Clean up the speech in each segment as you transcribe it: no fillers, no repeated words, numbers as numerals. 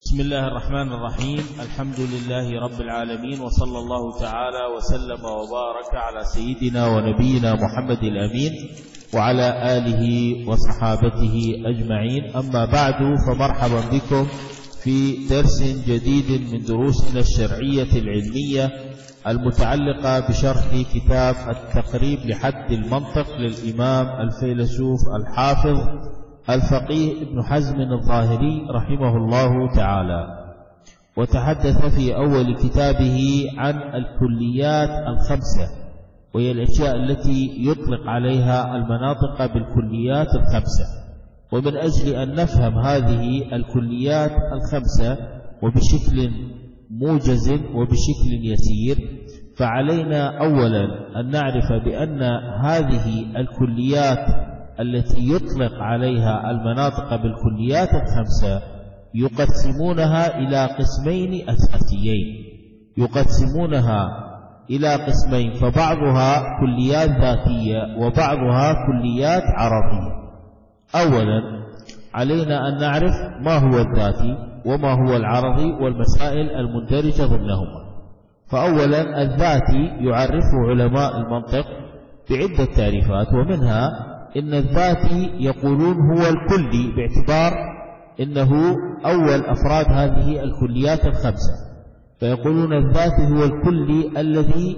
بسم الله الرحمن الرحيم. الحمد لله رب العالمين، وصلى الله تعالى وسلم وبارك على سيدنا ونبينا محمد الأمين وعلى آله وصحابته أجمعين. أما بعد، فمرحبا بكم في درس جديد من دروسنا الشرعية العلمية المتعلقة بشرح كتاب التقريب لحد المنطق للإمام الفيلسوف الحافظ الفقيه ابن حزم الظاهري رحمه الله تعالى. وتحدث في أول كتابه عن الكليات الخمسة، وهي الأشياء التي يطلق عليها المناطق بالكليات الخمسة. ومن أجل أن نفهم هذه الكليات الخمسة وبشكل موجز وبشكل يسير، فعلينا أولا أن نعرف بأن هذه الكليات التي يطلق عليها المناطق بالكليات الخمسة يقسمونها إلى قسمين أساسيين، فبعضها كليات ذاتية وبعضها كليات عرضية. أولا علينا أن نعرف ما هو الذاتي وما هو العرضي والمسائل المندرجة ضمنهما. فأولا الذاتي يعرفه علماء المنطق بعدة تعريفات، ومنها إن الذاتي يقولون هو الكلي باعتبار إنه أول أفراد هذه الكليات الخمسة، فيقولون الذاتي هو الكلي الذي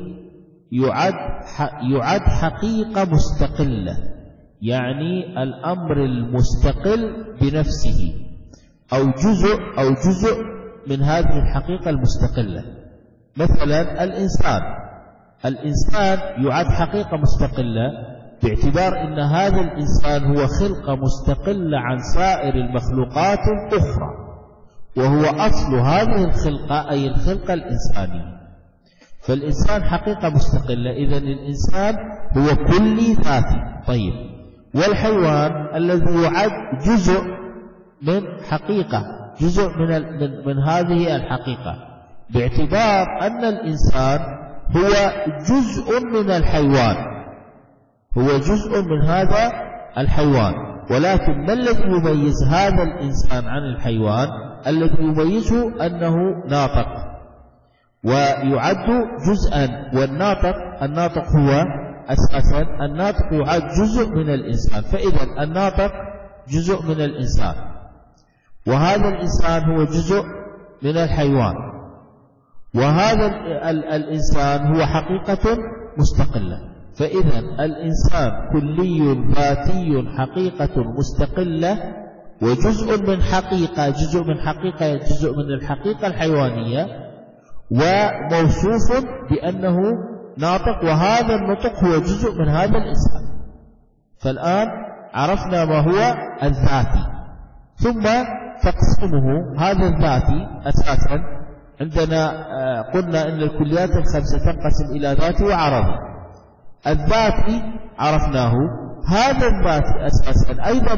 يعد حقيقة مستقلة، يعني الأمر المستقل بنفسه أو جزء من هذه الحقيقة المستقلة. مثلا الإنسان يعد حقيقة مستقلة باعتبار أن هذا الإنسان هو خلقة مستقلة عن سائر المخلوقات الأخرى، وهو أصل هذه الخلقة أي الخلقة الإنسانية. فالإنسان حقيقة مستقلة، إذن الإنسان هو كلي ذاتي. طيب، والحيوان الذي يعد جزء من حقيقة، جزء من هذه الحقيقة، باعتبار أن الإنسان هو جزء من الحيوان، هو جزء من هذا الحيوان. ولكن ما الذي يميز هذا الإنسان عن الحيوان؟ الذي يميزه أنه ناطق ويعد جزءا، والناطق هو أساسا الناطق يعد جزء من الإنسان. فإذا الناطق جزء من الإنسان، وهذا الإنسان هو جزء من الحيوان، وهذا الإنسان هو حقيقة مستقلة. فإذا الإنسان كلي ذاتي حقيقة مستقلة، وجزء من حقيقة، جزء من الحقيقة الحيوانية، وموصوف بأنه ناطق، وهذا النطق هو جزء من هذا الإنسان. فالآن عرفنا ما هو الذاتي، ثم تقسيمه. هذا الذاتي أساسا عندنا قلنا أن الكليات الخمسة تنقسم إلى ذاتي وعرضي. الذاتي عرفناه، هذا الذاتي أساسا أيضا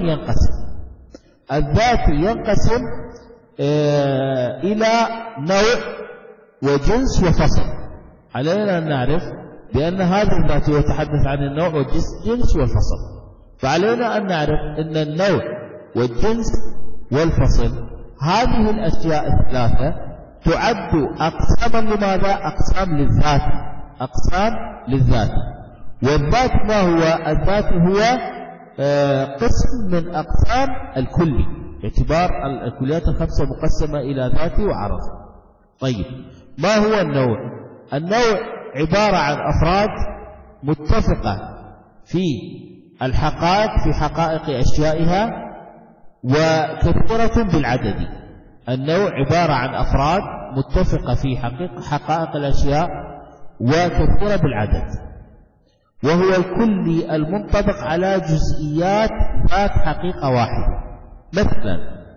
ينقسم إلى نوع وجنس وفصل. علينا أن نعرف بأن هذا الذاتي يتحدث عن النوع والجنس والفصل، فعلينا أن نعرف أن النوع والجنس والفصل هذه الأشياء الثلاثة تعد أقساما. لماذا؟ أقسام للذات. والذات ما هو؟ الذات هو قسم من أقسام الكلي، باعتبار الكليات الخمسة مقسمة إلى ذاتي وعرضي. طيب، ما هو النوع؟ النوع عبارة عن أفراد متفقة في الحقائق، في حقائق أشيائها، وكثيرة بالعدد. النوع عبارة عن أفراد متفقة في حقائق الأشياء وكثيرة بالعدد، وهو الكلي المنطبق على جزئيات ذات حقيقة واحدة. مثلا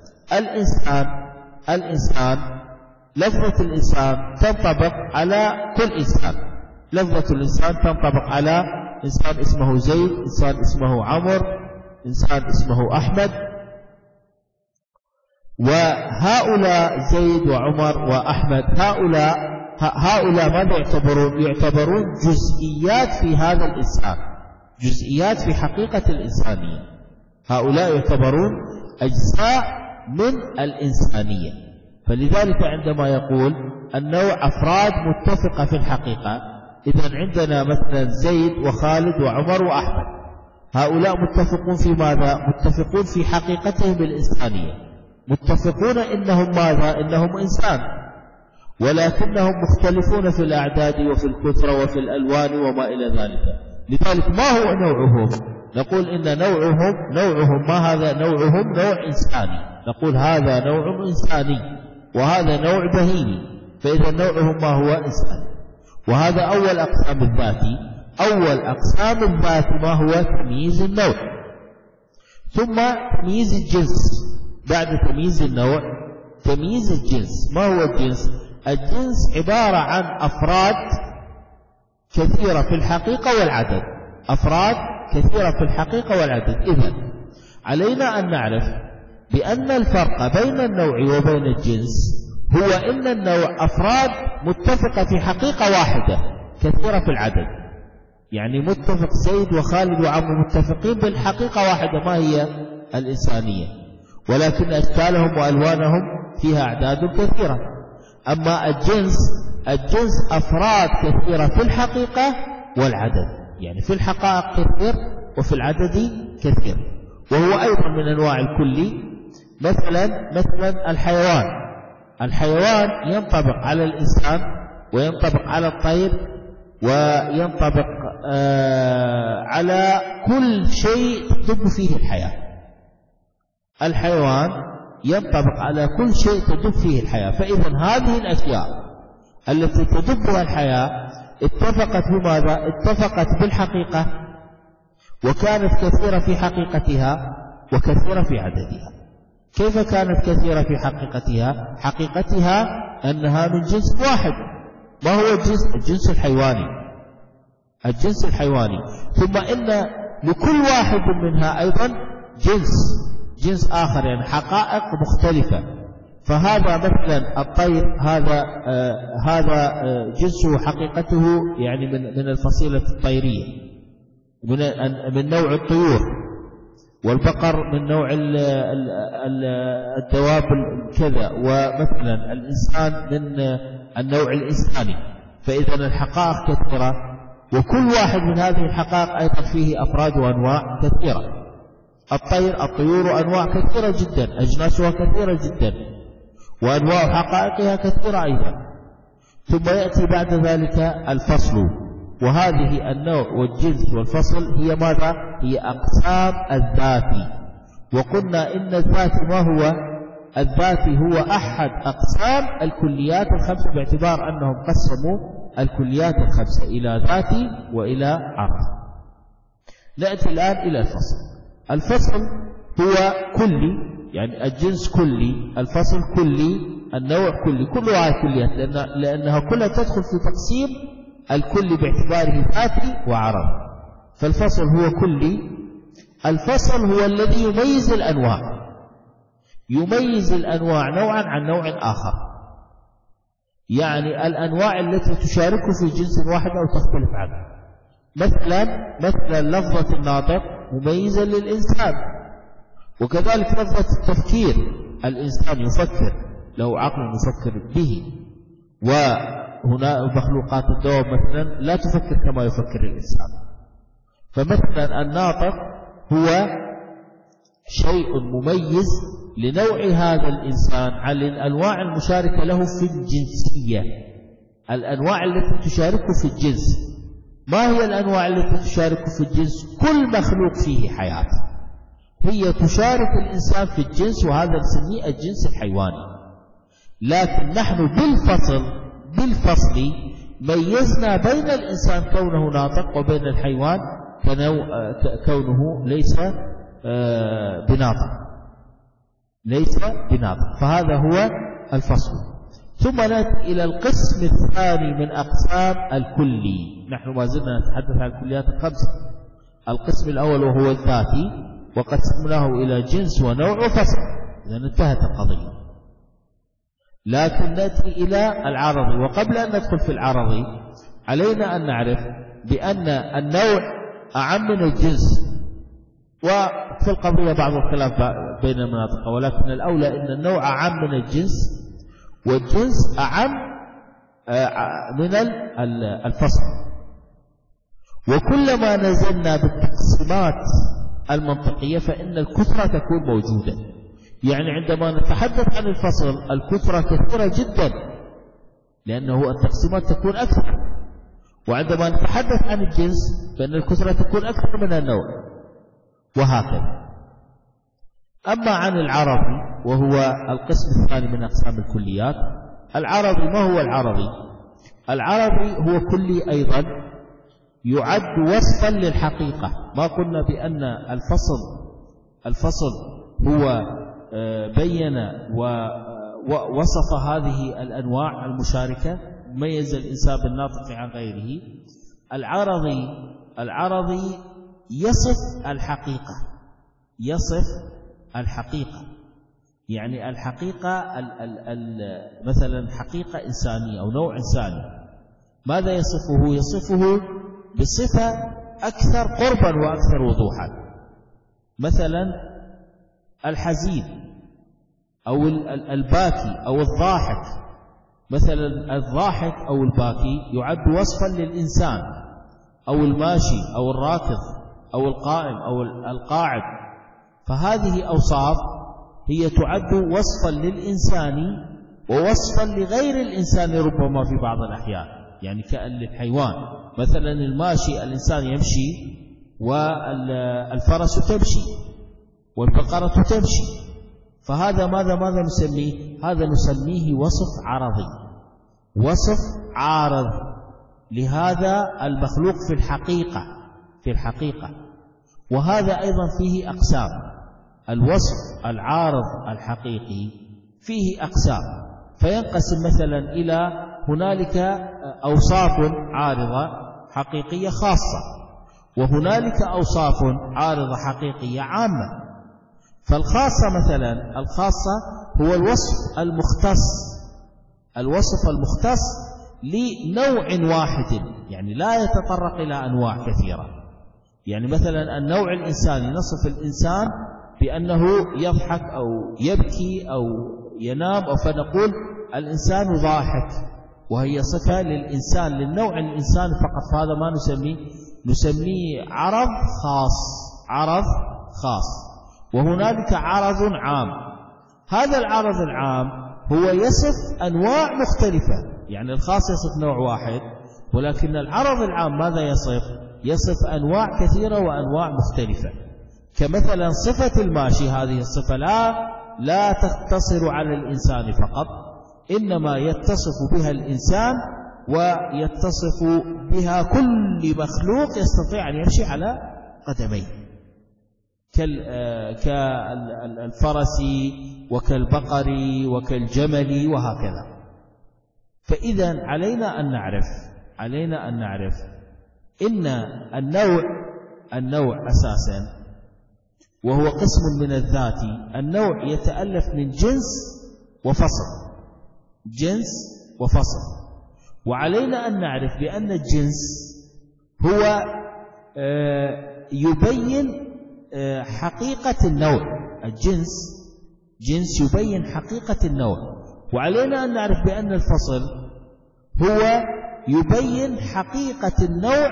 الإنسان لفظة الإنسان تنطبق على كل إنسان. لفظة الإنسان تنطبق على إنسان اسمه زيد، إنسان اسمه عمر، إنسان اسمه أحمد. وهؤلاء زيد وعمر وأحمد، هؤلاء ماذا يعتبرون جزئيات في هذا الإنسان، جزئيات في حقيقة الإنسانية. هؤلاء يعتبرون أجزاء من الإنسانية. فلذلك عندما يقول النوع أفراد متفقة في الحقيقة، إذن عندنا مثلا زيد وخالد وعمر وأحمد، هؤلاء متفقون في ماذا؟ متفقون في حقيقتهم الإنسانية، متفقون إنهم ماذا؟ إنهم إنسان، ولكنهم مختلفون في الأعداد وفي الكثرة وفي الألوان وما إلى ذلك. لذلك ما هو نوعهم؟ نقول إن نوعهم ما هذا؟ نوعهم نوع إنساني، نقول هذا نوع إنساني وهذا نوع بهيمي، فإذا نوعهم ما هو؟ إنساني. وهذا أول أقسام الذات. أول أقسام الذات ما هو؟ تمييز النوع، ثم تمييز الجنس. بعد تمييز النوع تمييز الجنس. ما هو الجنس؟ الجنس عبارة عن أفراد كثيرة في الحقيقة والعدد، أفراد كثيرة في الحقيقة والعدد. إذن علينا أن نعرف بأن الفرق بين النوع وبين الجنس هو إن النوع أفراد متفقة في حقيقة واحدة كثيرة في العدد، يعني متفق زيد وخالد وعمرو متفقين بالحقيقة واحدة، ما هي؟ الإنسانية، ولكن أشكالهم وألوانهم فيها أعداد كثيرة. أما الجنس أفراد كثيرة في الحقيقة والعدد، يعني في الحقائق كثير وفي العدد كثير. وهو أيضا من أنواع الكلي. مثلا الحيوان ينطبق على الإنسان وينطبق على الطير وينطبق على كل شيء تدب فيه الحياة. الحيوان ينطبق على كل شيء تدب فيه الحياة. فإذا هذه الأشياء التي تدبها الحياة اتفقت بماذا؟ اتفقت بالحقيقة، وكانت كثيرة في حقيقتها وكثيرة في عددها. كيف كانت كثيرة في حقيقتها؟ حقيقتها أنها من جنس واحد. ما هو الجنس؟ الجنس الحيواني، الجنس الحيواني. ثم إن لكل واحد منها أيضا جنس آخر، يعني حقائق مختلفة. فهذا مثلا الطير هذا جنسه حقيقته يعني من الفصيلة الطيرية، من نوع الطيور، والبقر من نوع الدواب كذا، ومثلا الإنسان من النوع الإنساني. فإذا الحقائق كثيرة، وكل واحد من هذه الحقائق أيضا فيه أفراد وأنواع كثيرة. الطيور أنواع كثيرة جدا، أجناسها كثيرة جدا، وأنواع حقائقها كثيرة أيضا. ثم يأتي بعد ذلك الفصل، وهذه النوع والجنس والفصل هي ماذا؟ هي أقسام الذات. وقلنا إن الذات ما هو؟ الذات هو أحد أقسام الكليات الخمسة، باعتبار أنهم قسموا الكليات الخمسة إلى ذات وإلى عرض. نأتي الآن إلى الفصل. الفصل هو كلي، يعني الجنس كلي، الفصل كلي، النوع كلي، كلها كليات، لأنها كلها تدخل في تقسيم الكل باعتباره ذاتي وعرض. فالفصل هو كلي. الفصل هو الذي يميز الأنواع نوعا عن نوع آخر، يعني الأنواع التي تشارك في جنس واحد أو تختلف عنه. مثلا لفظة الناطق مميزة للإنسان، وكذلك لفظة التفكير، الإنسان يفكر، له عقل يفكر به. وهنا مخلوقات الدواب مثلا لا تفكر كما يفكر الإنسان. فمثلا الناطق هو شيء مميز لنوع هذا الإنسان عن الأنواع المشاركة له في الجنسية. الأنواع التي تشارك في الجنس، ما هي الأنواع التي تشارك في الجنس؟ كل مخلوق فيه حياة هي تشارك الإنسان في الجنس، وهذا نسميه الجنس الحيواني. لكن نحن بالفصل ميزنا بين الإنسان كونه ناطق وبين الحيوان كونه ليس بناطق. فهذا هو الفصل. ثم نأتي إلى القسم الثاني من أقسام الكلي. نحن ما زلنا نتحدث عن الكليات الخمسة. القسم الأول وهو الذاتي، وقسمناه إلى جنس ونوع وفصل، إذا انتهت القضية. لكن نأتي إلى العرضي. وقبل أن ندخل في العرضي علينا أن نعرف بأن النوع أعم من الجنس، وفي القضية بعض الخلاف بين المناطق، ولكن الأولى أن النوع أعم من الجنس، والجنس أعم من الفصل. وكلما نزلنا بالتقسيمات المنطقية فإن الكثرة تكون موجودة. يعني عندما نتحدث عن الفصل الكثرة كثيرة جدا لأنه التقسيمات تكون أكثر، وعندما نتحدث عن الجنس فإن الكثرة تكون أكثر من النوع، وهكذا. أما عن العرضي وهو القسم الثاني من أقسام الكليات، العرضي ما هو العرضي؟ العرضي هو كلي أيضا يعد وصفا للحقيقة. ما قلنا بأن الفصل هو بين ووصف هذه الأنواع المشاركة، ميز الإنسان بالناطق عن غيره. العرضي يصف الحقيقة، يعني الحقيقة مثلا حقيقة إنسانية أو نوع إنساني، ماذا يصفه؟ يصفه بصفة أكثر قربا وأكثر وضوحا. مثلا الحزين أو الباكي أو الضاحك، مثلا الضاحك أو الباكي يعد وصفا للإنسان، أو الماشي أو الراكض أو القائم أو القاعد. فهذه أوصاف هي تعد وصفا للإنسان ووصفا لغير الإنسان ربما في بعض الأحيان، يعني كأن للحيوان. مثلا الماشي الإنسان يمشي والفرس تمشي والبقرة تمشي، فهذا ماذا نسميه؟ هذا نسميه وصف عرضي، وصف عارض لهذا المخلوق في الحقيقة. وهذا أيضا فيه أقسام. الوصف العارض الحقيقي فيه أقسام، فينقسم مثلا إلى هنالك أوصاف عارضة حقيقية خاصة، وهنالك أوصاف عارضة حقيقية عامة. فالخاصة مثلا، الخاصة هو الوصف المختص لنوع واحد، يعني لا يتطرق إلى أنواع كثيرة. يعني مثلا النوع الإنساني نصف الإنسان بأنه يضحك أو يبكي أو ينام، أو فنقول الإنسان ضاحك، وهي صفة للإنسان للنوع الإنساني فقط. فهذا ما نسميه عرض خاص. وهنالك عرض عام. هذا العرض العام هو يصف أنواع مختلفة، يعني الخاص يصف نوع واحد، ولكن العرض العام ماذا يصف أنواع كثيرة وأنواع مختلفة. كمثلا صفة الماشي، هذه الصفة لا تقتصر على الإنسان فقط، إنما يتصف بها الإنسان ويتصف بها كل مخلوق يستطيع أن يمشي على قدميه، كالفرس وكالبقر وكالجمل وهكذا. فإذا علينا أن نعرف إن النوع أساسا وهو قسم من الذات. النوع يتألف من جنس وفصل. وعلينا أن نعرف بأن الجنس هو يبين حقيقة النوع. الجنس يبين حقيقة النوع. وعلينا أن نعرف بأن الفصل هو يبين حقيقة النوع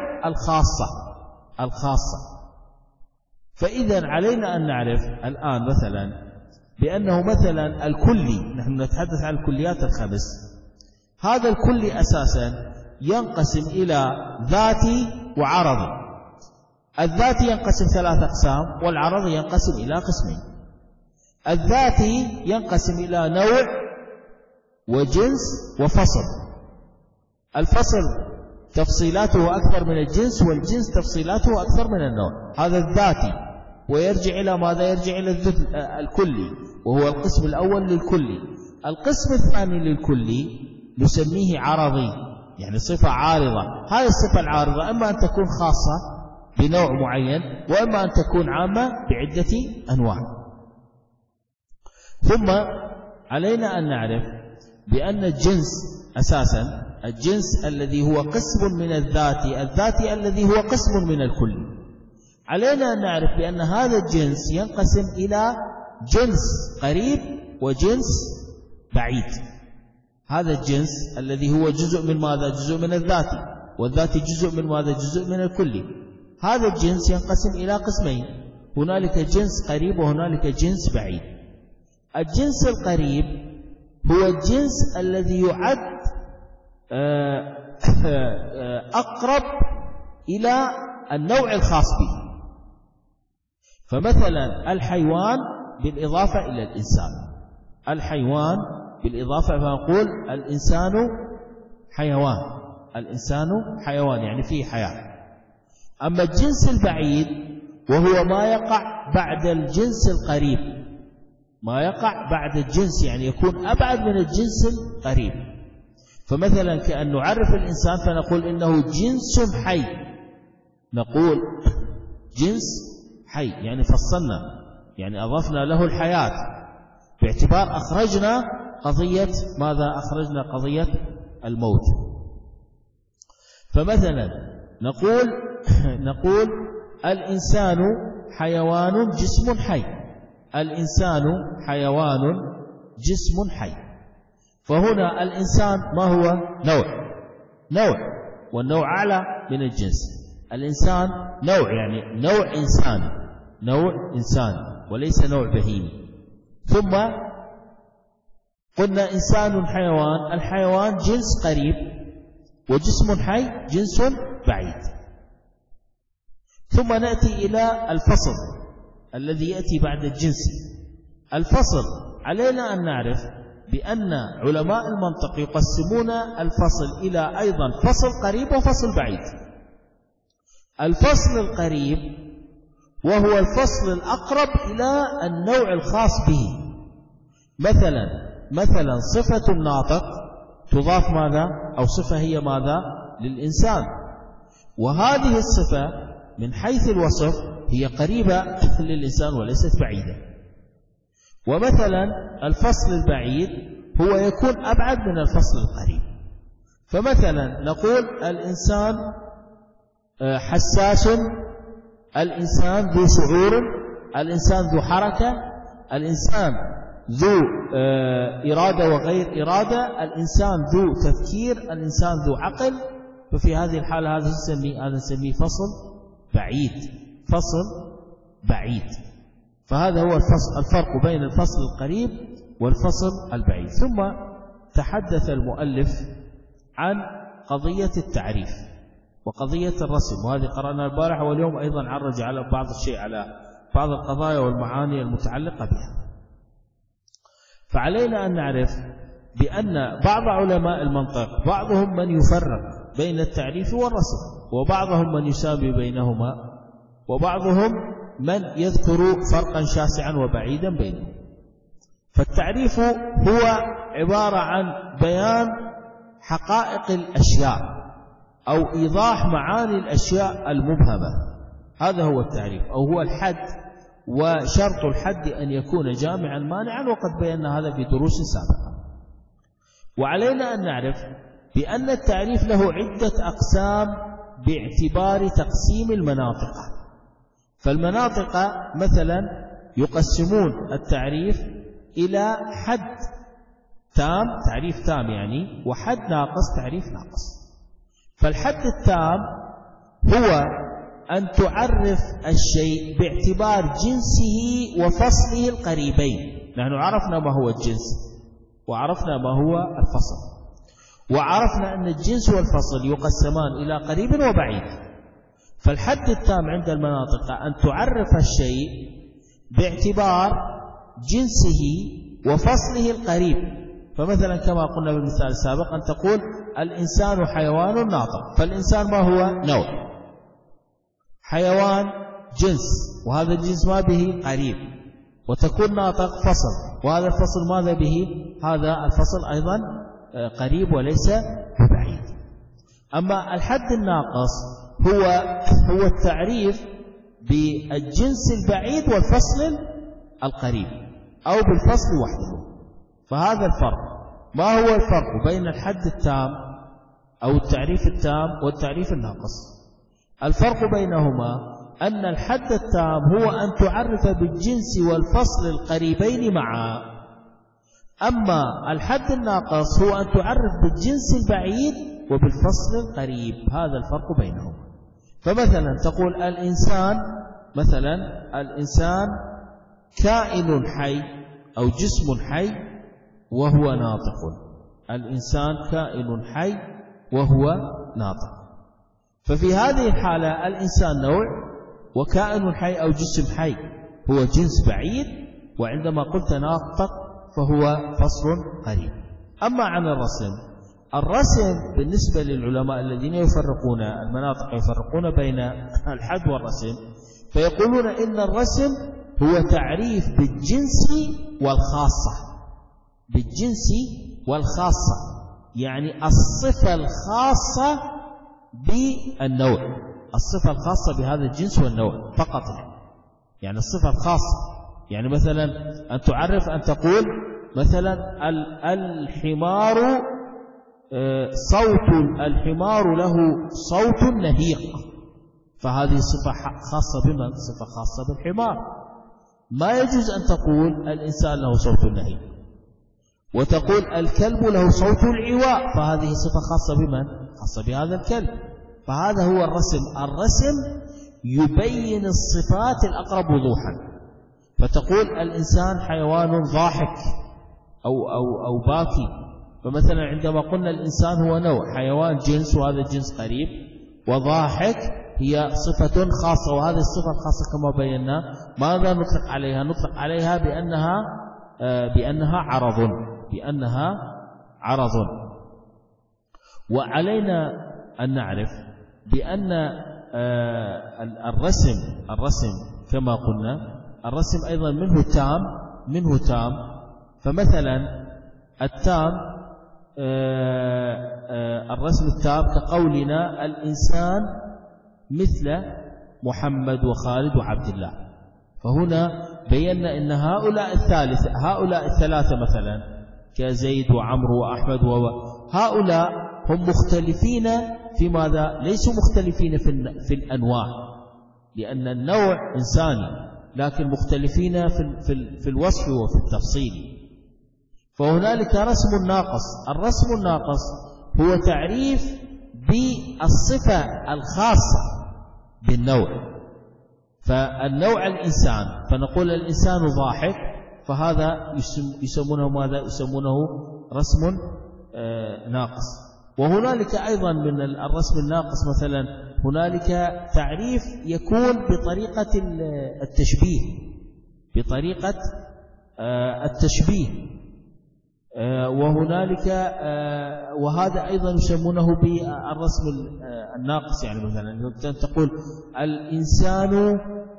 الخاصة. فإذا علينا أن نعرف الآن مثلا بأنه مثلا الكلي، نحن نتحدث عن الكليات الخمس، هذا الكلي أساسا ينقسم إلى ذاتي وعرضي. الذاتي ينقسم 3 أقسام، والعرضي ينقسم إلى قسمين. الذاتي ينقسم إلى نوع وجنس وفصل. الفصل تفصيلاته أكثر من الجنس، والجنس تفصيلاته أكثر من النوع. هذا الذاتي، ويرجع إلى ماذا؟ يرجع إلى الكلي، وهو القسم الأول للكلي. القسم الثاني للكلي نسميه عرضي، يعني صفة عارضة. هذه الصفة العارضة إما أن تكون خاصة بنوع معين، وإما أن تكون عامة بعدة أنواع. ثم علينا أن نعرف بأن الجنس أساسا، الجنس الذي هو قسم من الذاتي الذي هو قسم من الكل، علينا أن نعرف بأن هذا الجنس ينقسم إلى جنس قريب وجنس بعيد. هذا الجنس الذي هو جزء من ماذا؟ جزء من الذاتي، والذاتي جزء من ماذا؟ جزء من الكلي. هذا الجنس ينقسم إلى قسمين، هنالك جنس قريب وهنالك جنس بعيد. الجنس القريب هو الجنس الذي يعد أقرب إلى النوع الخاص به. فمثلا الحيوان بالإضافة إلى الإنسان، الحيوان بالإضافة فنقول الإنسان حيوان، الإنسان حيوان يعني فيه حياة. أما الجنس البعيد وهو ما يقع بعد الجنس القريب، ما يقع بعد الجنس يعني يكون أبعد من الجنس القريب. فمثلا كأن نعرف الإنسان فنقول إنه جنس حي، نقول جنس حي يعني فصلنا، يعني أضفنا له الحياة باعتبار أخرجنا قضية ماذا؟ أخرجنا قضية الموت. فمثلا نقول الإنسان حيوان جسم حي، الإنسان حيوان جسم حي. فهنا الإنسان ما هو؟ نوع، والنوع أعلى من الجنس. الإنسان نوع يعني نوع إنسان وليس نوع بهيمي. ثم قلنا إنسان حيوان، الحيوان جنس قريب، وجسم حي جنس بعيد. ثم نأتي إلى الفصل الذي يأتي بعد الجنس. الفصل علينا أن نعرف بأن علماء المنطق يقسمون الفصل إلى أيضا فصل قريب وفصل بعيد. الفصل القريب وهو الفصل الأقرب إلى النوع الخاص به. مثلا صفة الناطق تضاف ماذا؟ أو صفة هي ماذا؟ للإنسان، وهذه الصفة من حيث الوصف هي قريبة للإنسان وليست بعيدة. ومثلا الفصل البعيد هو يكون أبعد من الفصل القريب. فمثلا نقول الإنسان حساس، الإنسان ذو شعور، الإنسان ذو حركة، الإنسان ذو إرادة وغير إرادة، الإنسان ذو تفكير، الإنسان ذو عقل. ففي هذه الحالة هذا نسميه فصل بعيد. فهذا هو الفرق بين الفصل القريب والفصل البعيد. ثم تحدث المؤلف عن قضية التعريف وقضية الرسم، وهذه قرأنا البارحة، واليوم أيضا عرج على بعض الشيء على بعض القضايا والمعاني المتعلقة بها. فعلينا أن نعرف بأن بعض علماء المنطق بعضهم من يفرق بين التعريف والرسم، وبعضهم من يساوي بينهما، وبعضهم من يذكر فرقا شاسعا وبعيدا بينهم. فالتعريف هو عبارة عن بيان حقائق الأشياء أو إيضاح معاني الأشياء المبهمة، هذا هو التعريف أو هو الحد. وشرط الحد أن يكون جامعا مانعا، وقد بينا هذا في دروس سابقة. وعلينا أن نعرف بأن التعريف له عدة أقسام باعتبار تقسيم المناطق. فالمناطق مثلا يقسمون التعريف إلى حد تام، تعريف تام يعني، وحد ناقص، تعريف ناقص. فالحد التام هو أن تعرف الشيء باعتبار جنسه وفصله القريبين. نحن عرفنا ما هو الجنس وعرفنا ما هو الفصل، وعرفنا أن الجنس والفصل يقسمان إلى قريب وبعيد. فالحد التام عند المناطق أن تعرف الشيء باعتبار جنسه وفصله القريب. فمثلا كما قلنا بالمثال السابق أن تقول الإنسان حيوان ناطق، فالإنسان ما هو؟ نوع، حيوان جنس، وهذا الجنس ما به قريب، وتكون ناطق فصل، وهذا الفصل ماذا به؟ هذا الفصل أيضا قريب وليس بعيد. أما الحد الناقص هو التعريف بالجنس البعيد والفصل القريب أو بالفصل وحده. فهذا الفرق. ما هو الفرق بين الحد التام أو التعريف التام والتعريف الناقص؟ الفرق بينهما أن الحد التام هو أن تعرف بالجنس والفصل القريبين معا، أما الحد الناقص هو أن تعرف بالجنس البعيد وبالفصل القريب، هذا الفرق بينهم. فمثلا تقول الإنسان كائن حي أو جسم حي وهو ناطق. الإنسان كائن حي وهو ناطق. ففي هذه الحالة الإنسان نوع، وكائن حي أو جسم حي هو جنس بعيد، وعندما قلت ناطق فهو فصل قريب. أما عن الرسم بالنسبة للعلماء الذين يفرقون المناطق يفرقون بين الحد والرسم، فيقولون إن الرسم هو تعريف بالجنس والخاصة، يعني الصفة الخاصة بالنوع، الصفة الخاصة بهذا الجنس والنوع فقط، يعني الصفة الخاصة. يعني مثلا أن تعرف أن تقول مثلا الحمار له صوت نهيق، فهذه صفة خاصة بمن؟ صفة خاصة بالحمار. ما يجوز أن تقول الإنسان له صوت نهيق وتقول الكلب له صوت العواء، فهذه صفة خاصة بمن؟ خاصة بهذا الكلب. فهذا هو الرسم يبين الصفات الأقرب وضوحا. فتقول الإنسان حيوان ضاحك أو باكي، فمثلا عندما قلنا الإنسان هو نوع، حيوان جنس وهذا الجنس قريب، وضاحك هي صفة خاصة، وهذه الصفة الخاصة كما بينا ماذا نطلق عليها؟ نطلق عليها بأنها عرض. وعلينا أن نعرف بأن الرسم كما قلنا الرسم أيضا منه تام. فمثلا التام الرسم التام كقولنا الإنسان مثل محمد وخالد وعبد الله، فهنا بينا أن هؤلاء الثلاثة مثلا كزيد وعمرو وأحمد هؤلاء هم مختلفين في ماذا؟ ليسوا مختلفين في الأنواع، لأن النوع إنساني، لكن مختلفين في الوصف وفي التفصيل. فهنالك رسم ناقص. الرسم الناقص هو تعريف بالصفة الخاصة بالنوع. فالنوع الإنسان، فنقول الإنسان ضاحك، فهذا يسمونه ماذا؟ يسمونه رسم ناقص. وهنالك أيضا من الرسم الناقص مثلا هنالك تعريف يكون بطريقة التشبيه، وهنالك وهذا أيضا يسمونه بالرسم الناقص. يعني مثلا تقول الإنسان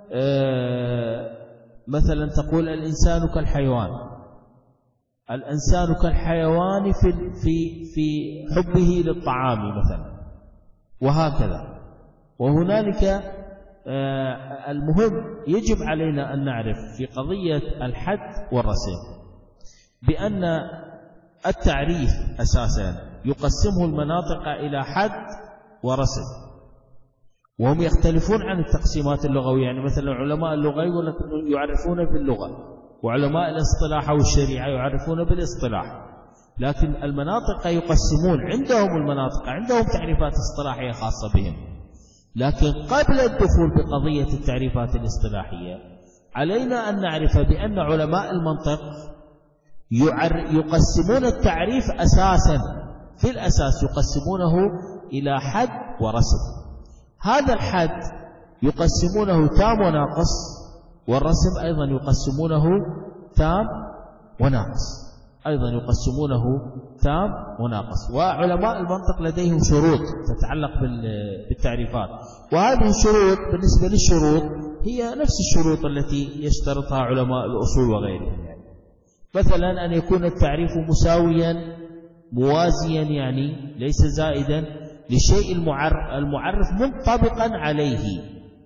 مثلا تقول الإنسان كالحيوان، الإنسان كالحيوان في حبه للطعام مثلا، وهكذا. وهنالك المهم يجب علينا أن نعرف في قضية الحد والرسم بأن التعريف أساسا يقسمه المناطق إلى حد ورسم، وهم يختلفون عن التقسيمات اللغوية. يعني مثلا علماء اللغة يعرفون باللغة، وعلماء الاصطلاح والشريعة يعرفون بالاصطلاح، لكن المناطق يقسمون، عندهم تعريفات اصطلاحية خاصة بهم. لكن قبل الدخول بقضية التعريفات الاصطلاحية علينا أن نعرف بأن علماء المنطق يقسمون التعريف أساسا، في الأساس يقسمونه إلى حد ورسم. هذا الحد يقسمونه تام وناقص، والرسم أيضا يقسمونه تام وناقص. وعلماء المنطق لديهم شروط تتعلق بالتعريفات، وهذه الشروط بالنسبة للشروط هي نفس الشروط التي يشترطها علماء الأصول وغيرهم. يعني مثلا أن يكون التعريف مساويا موازيا، يعني ليس زائدا لشيء المعرف منطبقا عليه.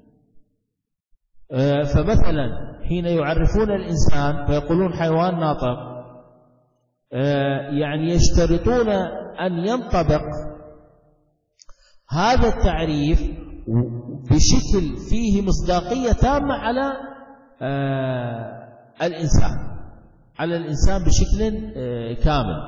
فمثلا حين يعرفون الإنسان فيقولون حيوان ناطق، يعني يشترطون أن ينطبق هذا التعريف بشكل فيه مصداقية تامة على الإنسان. على الإنسان بشكل كامل،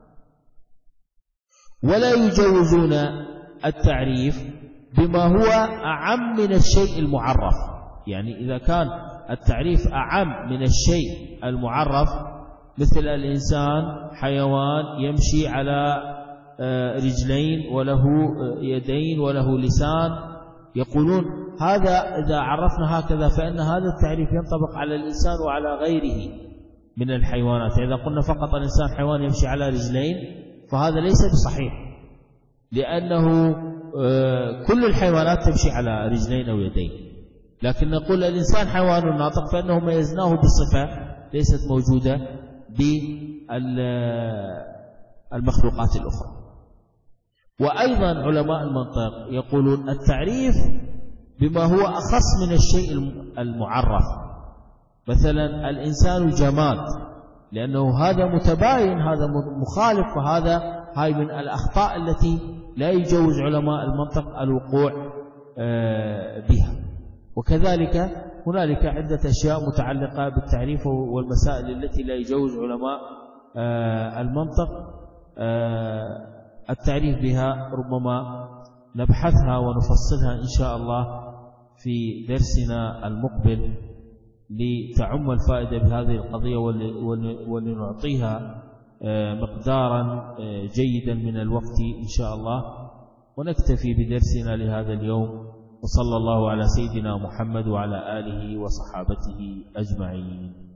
ولا يجوزون التعريف بما هو أعم من الشيء المعرف. يعني إذا كان التعريف أعم من الشيء المعرف، مثل الإنسان حيوان يمشي على رجلين وله يدين وله لسان، يقولون هذا إذا عرفنا هكذا فإن هذا التعريف ينطبق على الإنسان وعلى غيره من الحيوانات. إذا قلنا فقط الإنسان حيوان يمشي على رجلين فهذا ليس بصحيح، لأنه كل الحيوانات تمشي على رجلين أو يدين. لكن نقول الإنسان حيوان ناطق فإنه ميزناه بصفة ليست موجودة بالمخلوقات الأخرى. وأيضا علماء المنطق يقولون التعريف بما هو أخص من الشيء المعرف. مثلا الإنسان جماد، لأنه هذا متباين، هذا مخالف، هاي من الأخطاء التي لا يجوز علماء المنطق الوقوع بها. وكذلك هنالك عدة أشياء متعلقة بالتعريف والمسائل التي لا يجوز علماء المنطق التعريف بها، ربما نبحثها ونفصلها إن شاء الله في درسنا المقبل لتعم الفائدة بهذه القضية ولنعطيها مقدارا جيدا من الوقت إن شاء الله. ونكتفي بدرسنا لهذا اليوم، وصلى الله على سيدنا محمد وعلى آله وصحابته أجمعين.